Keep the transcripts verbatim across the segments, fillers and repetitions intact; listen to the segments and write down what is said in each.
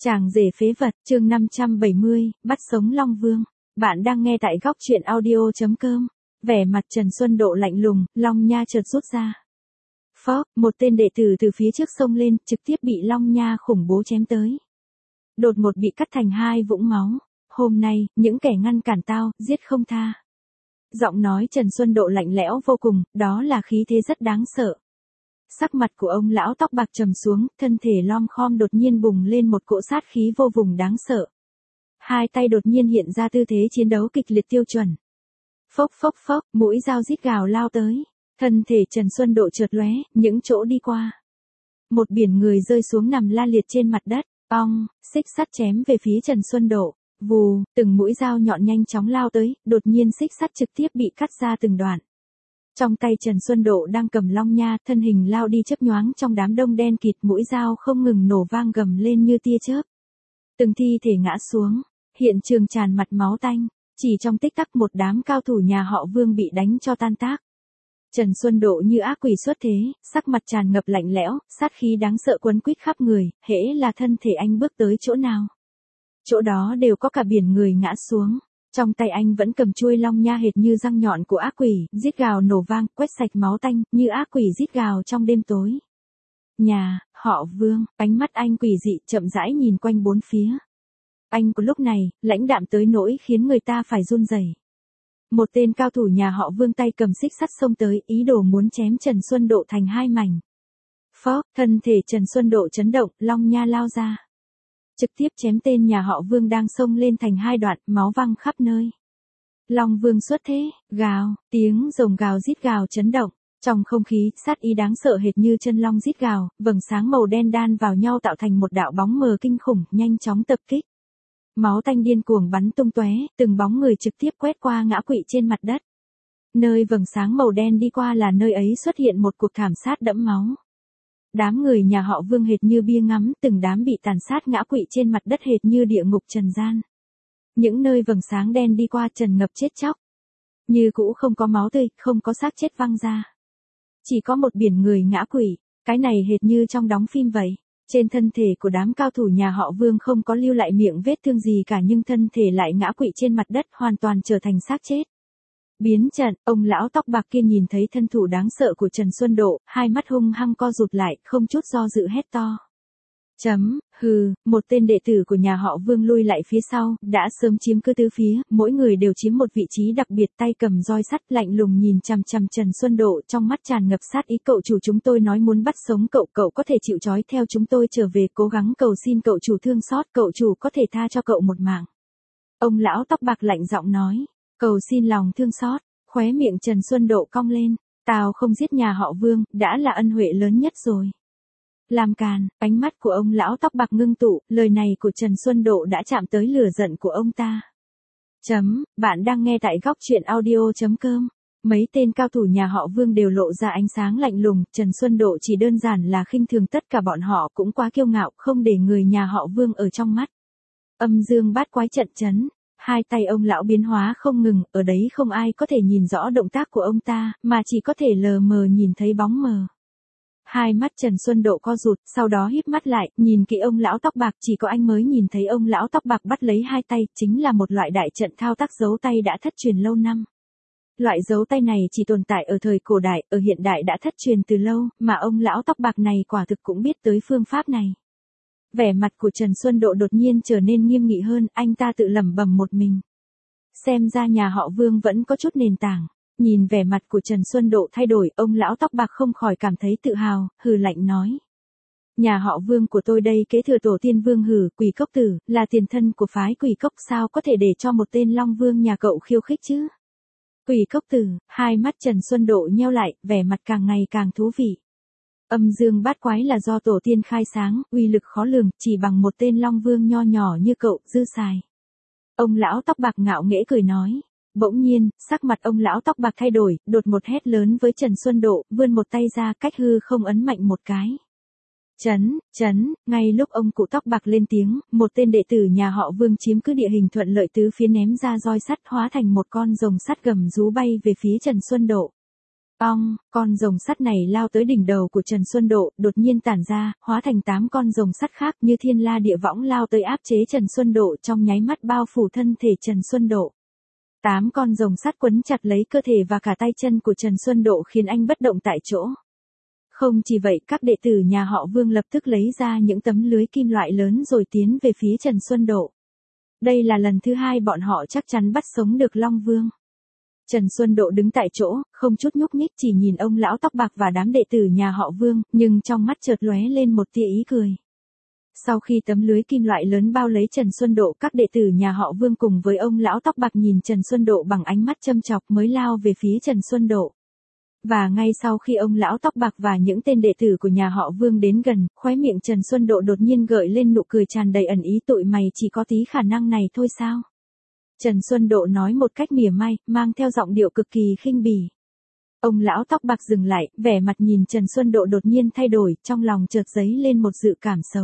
Chàng rể phế vật, chương năm trăm bảy mươi, bắt sống Long Vương. Bạn đang nghe tại góc truyện audio chấm com. Vẻ mặt Trần Xuân Độ lạnh lùng, Long Nha chợt rút ra. Phó, một tên đệ tử từ phía trước xông lên, trực tiếp bị Long Nha khủng bố chém tới. Đột một bị cắt thành hai vũng máu. Hôm nay, những kẻ ngăn cản tao, giết không tha. Giọng nói Trần Xuân Độ lạnh lẽo vô cùng, đó là khí thế rất đáng sợ. Sắc mặt của ông lão tóc bạc trầm xuống, thân thể lom khom đột nhiên bùng lên một cỗ sát khí vô cùng đáng sợ. Hai tay đột nhiên hiện ra tư thế chiến đấu kịch liệt tiêu chuẩn. Phốc phốc phốc, mũi dao rít gào lao tới. Thân thể Trần Xuân Độ chợt lóe, những chỗ đi qua. Một biển người rơi xuống nằm la liệt trên mặt đất, ong, xích sắt chém về phía Trần Xuân Độ. Vù, từng mũi dao nhọn nhanh chóng lao tới, đột nhiên xích sắt trực tiếp bị cắt ra từng đoạn. Trong tay Trần Xuân Độ đang cầm Long Nha, thân hình lao đi chớp nhoáng trong đám đông đen kịt, mũi dao không ngừng nổ vang gầm lên như tia chớp. Từng thi thể ngã xuống, hiện trường tràn mặt máu tanh, chỉ trong tích tắc một đám cao thủ nhà họ Vương bị đánh cho tan tác. Trần Xuân Độ như ác quỷ xuất thế, sắc mặt tràn ngập lạnh lẽo, sát khí đáng sợ quấn quýt khắp người, hễ là thân thể anh bước tới chỗ nào, chỗ đó đều có cả biển người ngã xuống. Trong tay anh vẫn cầm chuôi Long Nha hệt như răng nhọn của ác quỷ, rít gào nổ vang, quét sạch máu tanh, như ác quỷ rít gào trong đêm tối. Nhà, họ Vương, ánh mắt anh quỷ dị chậm rãi nhìn quanh bốn phía. Anh của lúc này, lãnh đạm tới nỗi khiến người ta phải run rẩy. Một tên cao thủ nhà họ Vương tay cầm xích sắt xông tới, ý đồ muốn chém Trần Xuân Độ thành hai mảnh. Phó, thân thể Trần Xuân Độ chấn động, Long Nha lao ra. Trực tiếp chém tên nhà họ Vương đang xông lên thành hai đoạn, máu văng khắp nơi. Long Vương xuất thế, gào, tiếng rồng gào rít gào chấn động. Trong không khí, sát ý đáng sợ hệt như chân long rít gào, vầng sáng màu đen đan vào nhau tạo thành một đạo bóng mờ kinh khủng, nhanh chóng tập kích. Máu tanh điên cuồng bắn tung tóe, từng bóng người trực tiếp quét qua ngã quỵ trên mặt đất. Nơi vầng sáng màu đen đi qua là nơi ấy xuất hiện một cuộc thảm sát đẫm máu. Đám người nhà họ Vương hệt như bia ngắm, từng đám bị tàn sát ngã quỵ trên mặt đất hệt như địa ngục trần gian. Những nơi vầng sáng đen đi qua trần ngập chết chóc. Như cũ không có máu tươi, không có xác chết văng ra. Chỉ có một biển người ngã quỵ, cái này hệt như trong đóng phim vậy. Trên thân thể của đám cao thủ nhà họ Vương không có lưu lại miệng vết thương gì cả, nhưng thân thể lại ngã quỵ trên mặt đất, hoàn toàn trở thành xác chết. Biến trận, ông lão tóc bạc kia nhìn thấy thân thủ đáng sợ của Trần Xuân Độ, hai mắt hung hăng co rụt lại, không chút do dự hét to. Chấm, hừ, một tên đệ tử của nhà họ Vương lui lại phía sau, đã sớm chiếm cứ tứ phía, mỗi người đều chiếm một vị trí đặc biệt, tay cầm roi sắt lạnh lùng nhìn chằm chằm Trần Xuân Độ, trong mắt tràn ngập sát ý. Cậu chủ chúng tôi nói muốn bắt sống cậu, cậu có thể chịu trói theo chúng tôi trở về, cố gắng cầu xin cậu chủ thương xót, cậu chủ có thể tha cho cậu một mạng. Ông lão tóc bạc lạnh giọng nói, cầu xin lòng thương xót. Khóe miệng Trần Xuân Độ cong lên, tao không giết nhà họ Vương, đã là ân huệ lớn nhất rồi. Làm càn, ánh mắt của ông lão tóc bạc ngưng tụ, lời này của Trần Xuân Độ đã chạm tới lửa giận của ông ta. Chấm, bạn đang nghe tại góc truyện audio chấm com. Mấy tên cao thủ nhà họ Vương đều lộ ra ánh sáng lạnh lùng, Trần Xuân Độ chỉ đơn giản là khinh thường tất cả bọn họ, cũng quá kiêu ngạo, không để người nhà họ Vương ở trong mắt. Âm dương bát quái trận chấn. Hai tay ông lão biến hóa không ngừng, ở đấy không ai có thể nhìn rõ động tác của ông ta, mà chỉ có thể lờ mờ nhìn thấy bóng mờ. Hai mắt Trần Xuân Độ co rụt, sau đó híp mắt lại, nhìn kỹ ông lão tóc bạc, chỉ có anh mới nhìn thấy ông lão tóc bạc bắt lấy hai tay, chính là một loại đại trận thao tác dấu tay đã thất truyền lâu năm. Loại dấu tay này chỉ tồn tại ở thời cổ đại, ở hiện đại đã thất truyền từ lâu, mà ông lão tóc bạc này quả thực cũng biết tới phương pháp này. Vẻ mặt của Trần Xuân Độ đột nhiên trở nên nghiêm nghị hơn, anh ta tự lẩm bẩm một mình. Xem ra nhà họ Vương vẫn có chút nền tảng. Nhìn vẻ mặt của Trần Xuân Độ thay đổi, ông lão tóc bạc không khỏi cảm thấy tự hào, hừ lạnh nói. Nhà họ Vương của tôi đây kế thừa tổ tiên Vương Hử, Quỷ Cốc Tử, là tiền thân của phái Quỷ Cốc, sao có thể để cho một tên Long Vương nhà cậu khiêu khích chứ? Quỷ Cốc Tử, hai mắt Trần Xuân Độ nheo lại, vẻ mặt càng ngày càng thú vị. Âm dương bát quái là do tổ tiên khai sáng, uy lực khó lường, chỉ bằng một tên Long Vương nho nhỏ như cậu, dư xài. Ông lão tóc bạc ngạo nghễ cười nói. Bỗng nhiên, sắc mặt ông lão tóc bạc thay đổi, đột một hét lớn với Trần Xuân Độ, vươn một tay ra, cách hư không ấn mạnh một cái. Chấn, chấn, ngay lúc ông cụ tóc bạc lên tiếng, một tên đệ tử nhà họ Vương chiếm cứ địa hình thuận lợi tứ phía ném ra roi sắt hóa thành một con rồng sắt gầm rú bay về phía Trần Xuân Độ. Ong, con rồng sắt này lao tới đỉnh đầu của Trần Xuân Độ, đột nhiên tản ra, hóa thành tám con rồng sắt khác như thiên la địa võng lao tới áp chế Trần Xuân Độ trong nháy mắt bao phủ thân thể Trần Xuân Độ. Tám con rồng sắt quấn chặt lấy cơ thể và cả tay chân của Trần Xuân Độ khiến anh bất động tại chỗ. Không chỉ vậy, các đệ tử nhà họ Vương lập tức lấy ra những tấm lưới kim loại lớn rồi tiến về phía Trần Xuân Độ. Đây là lần thứ hai bọn họ chắc chắn bắt sống được Long Vương. Trần Xuân Độ đứng tại chỗ, không chút nhúc nhích, chỉ nhìn ông lão tóc bạc và đám đệ tử nhà họ Vương, nhưng trong mắt chợt lóe lên một tia ý cười. Sau khi tấm lưới kim loại lớn bao lấy Trần Xuân Độ, các đệ tử nhà họ Vương cùng với ông lão tóc bạc nhìn Trần Xuân Độ bằng ánh mắt châm chọc mới lao về phía Trần Xuân Độ. Và ngay sau khi ông lão tóc bạc và những tên đệ tử của nhà họ Vương đến gần, khóe miệng Trần Xuân Độ đột nhiên gợi lên nụ cười tràn đầy ẩn ý, tụi mày chỉ có tí khả năng này thôi sao? Trần Xuân Độ nói một cách mỉa mai, mang theo giọng điệu cực kỳ khinh bỉ. Ông lão tóc bạc dừng lại, vẻ mặt nhìn Trần Xuân Độ đột nhiên thay đổi, trong lòng chợt dấy lên một dự cảm xấu.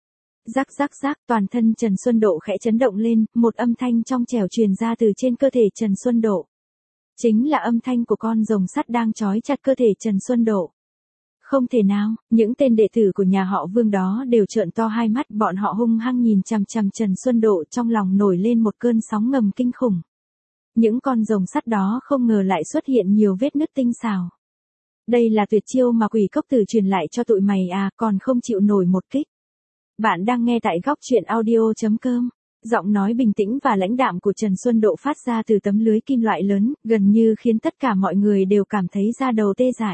Rắc rắc rắc, toàn thân Trần Xuân Độ khẽ chấn động lên, một âm thanh trong trẻo truyền ra từ trên cơ thể Trần Xuân Độ. Chính là âm thanh của con rồng sắt đang trói chặt cơ thể Trần Xuân Độ. Không thể nào, những tên đệ tử của nhà họ Vương đó đều trợn to hai mắt, bọn họ hung hăng nhìn chằm chằm Trần Xuân Độ, trong lòng nổi lên một cơn sóng ngầm kinh khủng. Những con rồng sắt đó không ngờ lại xuất hiện nhiều vết nứt tinh xảo. Đây là tuyệt chiêu mà quỷ cốc tử truyền lại cho tụi mày à, còn không chịu nổi một kích. Bạn đang nghe tại góc truyện audio chấm com. Giọng nói bình tĩnh và lãnh đạm của Trần Xuân Độ phát ra từ tấm lưới kim loại lớn, gần như khiến tất cả mọi người đều cảm thấy da đầu tê dại.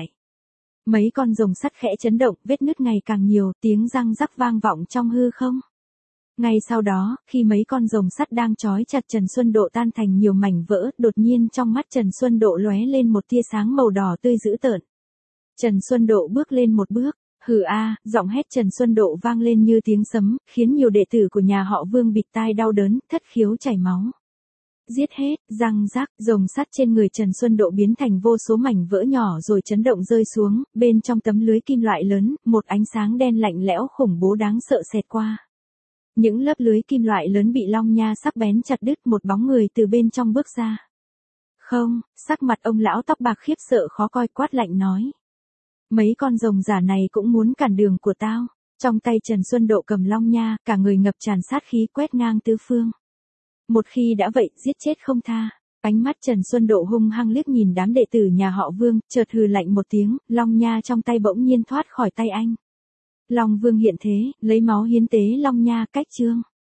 Mấy con rồng sắt khẽ chấn động, vết nứt ngày càng nhiều, tiếng răng rắc vang vọng trong hư không. Ngay sau đó, khi mấy con rồng sắt đang trói chặt Trần Xuân Độ tan thành nhiều mảnh vỡ, đột nhiên trong mắt Trần Xuân Độ lóe lên một tia sáng màu đỏ tươi dữ tợn. Trần Xuân Độ bước lên một bước. Hừ a, giọng hét Trần Xuân Độ vang lên như tiếng sấm, khiến nhiều đệ tử của nhà họ Vương bịt tai đau đớn, thất khiếu chảy máu. Giết hết, răng rác, rồng sắt trên người Trần Xuân Độ biến thành vô số mảnh vỡ nhỏ rồi chấn động rơi xuống, bên trong tấm lưới kim loại lớn, một ánh sáng đen lạnh lẽo khủng bố đáng sợ xẹt qua. Những lớp lưới kim loại lớn bị long nha sắc bén chặt đứt, một bóng người từ bên trong bước ra. Không, sắc mặt ông lão tóc bạc khiếp sợ khó coi, quát lạnh nói. Mấy con rồng giả này cũng muốn cản đường của tao. Trong tay Trần Xuân Độ cầm long nha, cả người ngập tràn sát khí quét ngang tứ phương. Một khi đã vậy, giết chết không tha. Ánh mắt Trần Xuân Độ hung hăng liếc nhìn đám đệ tử nhà họ Vương, chợt hừ lạnh một tiếng, long nha trong tay bỗng nhiên thoát khỏi tay anh. Long Vương hiện thế, lấy máu hiến tế long nha, cách chương.